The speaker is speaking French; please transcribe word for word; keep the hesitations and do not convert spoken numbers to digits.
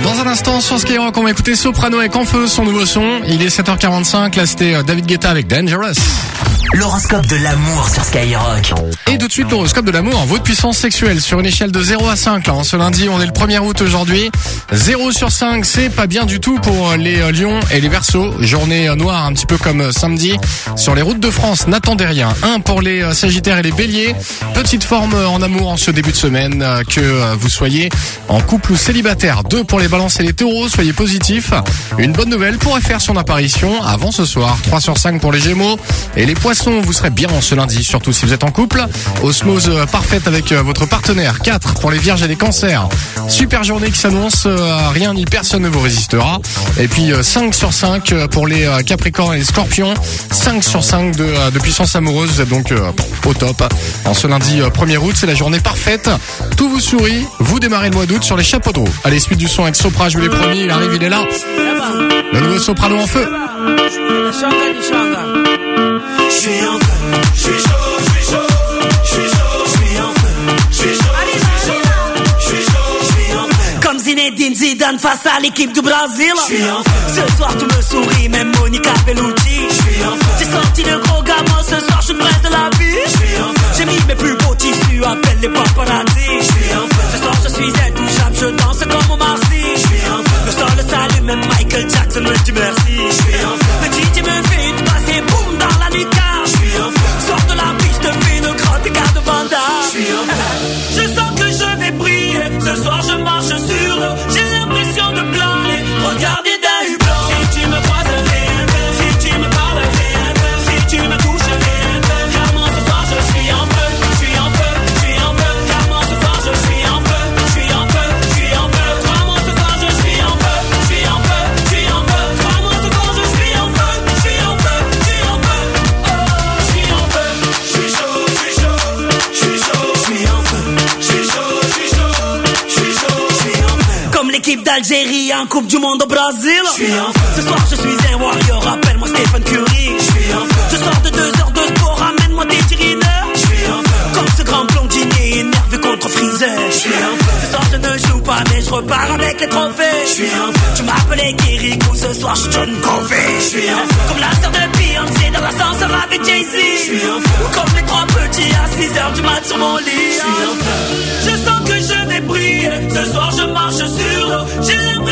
Dans un instant, sur Skyrock, on va écouter Soprano avec En Feu, son nouveau son. Il est sept heures quarante-cinq, là c'était David Guetta avec Dangerous. L'horoscope de l'amour sur Skyrock. Et tout de suite, l'horoscope de l'amour, votre puissance sexuelle sur une échelle de zéro à cinq. Là, ce lundi, on est le premier août aujourd'hui. zéro sur cinq, c'est pas bien du tout pour les lions et les verseaux. Journée noire, un petit peu comme samedi. Sur les routes de France, n'attendez rien. un pour les sagittaires et les béliers. Petite forme en amour en ce début de semaine, que vous soyez en couple ou célibataire. deux pour les balances et les taureaux, soyez positifs. Une bonne nouvelle pourrait faire son apparition avant ce soir. trois sur cinq pour les gémeaux et les poissons. Vous serez bien ce lundi, surtout si vous êtes en couple. Osmose parfaite avec votre partenaire. quatre pour les vierges et les cancers. Super journée qui s'annonce, rien ni personne ne vous résistera. Et puis cinq sur cinq pour les capricornes et les scorpions. cinq sur cinq de, de puissance amoureuse, vous êtes donc au top. En ce lundi premier août, c'est la journée parfaite. Tout vous sourit, vous démarrez le mois d'août sur les chapeaux de roue. Allez, suite du son avec Sopra, je vous l'ai promis, il arrive, il est là. Le nouveau Soprano En Feu. Je suis en feu, je suis chaud, je suis chaud, je suis chaud, je suis en feu, je suis chaud, je suis chaud, je suis en feu. Comme Zinedine Zidane face à l'équipe du Brésil. Je suis en feu. Ce soir tu me souris, même Monica Bellucci. Je suis en feu. J'ai sorti le gros gamin, ce soir je suis près de la vie. Je suis en feu. J'ai mis mes plus beaux tissus, appelle les paparazzi. Je suis en feu. Ce soir je suis intouchable, je danse comme Omar Sy. Je suis en feu. Le sol le salue, même Michael Jackson me dit merci. Je suis en feu. Le D J me fait une passe et boum dans la nuit. Je suis en feu. Sors de la piste, fais une grande écart de Vanda. Je suis en feu. Je sens que je vais briller. Ce soir je marche sur l'eau. J'ai l'impression de planer. Regardez d'un hublot. Si tu me croises, rien de. Si tu me parles, rien de. Si tu me touches, rien de. Car moi ce soir je suis en feu. Je suis en feu, je suis en feu. Car moi ce soir je suis en feu. Je suis en feu, je suis en feu. Car moi ce soir je suis en feu. Je suis en feu, je suis en feu. Car moi ce soir je suis en feu. Je suis en feu, je suis en feu. Oh, je suis en feu. Je suis chaud, je suis chaud, je suis chaud, je suis en feu. Je suis chaud, je suis chaud, je suis chaud, je suis en feu. Comme l'équipe d'Algérie en Coupe du Monde au Brésil. Je suis en feu. Ce soir je suis un warrior, appelle-moi Stephen Curry. Je suis en feu. Je sors de deux heures de sport, ramène-moi des tirineurs. Je suis en feu. Comme ce grand blondinier énervé contre Freezer. Je suis en feu. Ce soir je ne joue pas mais je repars avec les trophées. Je suis en feu. Tu m'appelais Kirikou, ce soir je John Covey. Je suis en feu. Comme la sœur de Beyoncé dans l'ascenseur avec Jay-Z. Je suis en feu. Ou comme les trois petits à six heures du mat sur mon lit. Je suis en feu. Je sens que je vais briller. Ce soir je marche sur l'eau. J'ai l'impression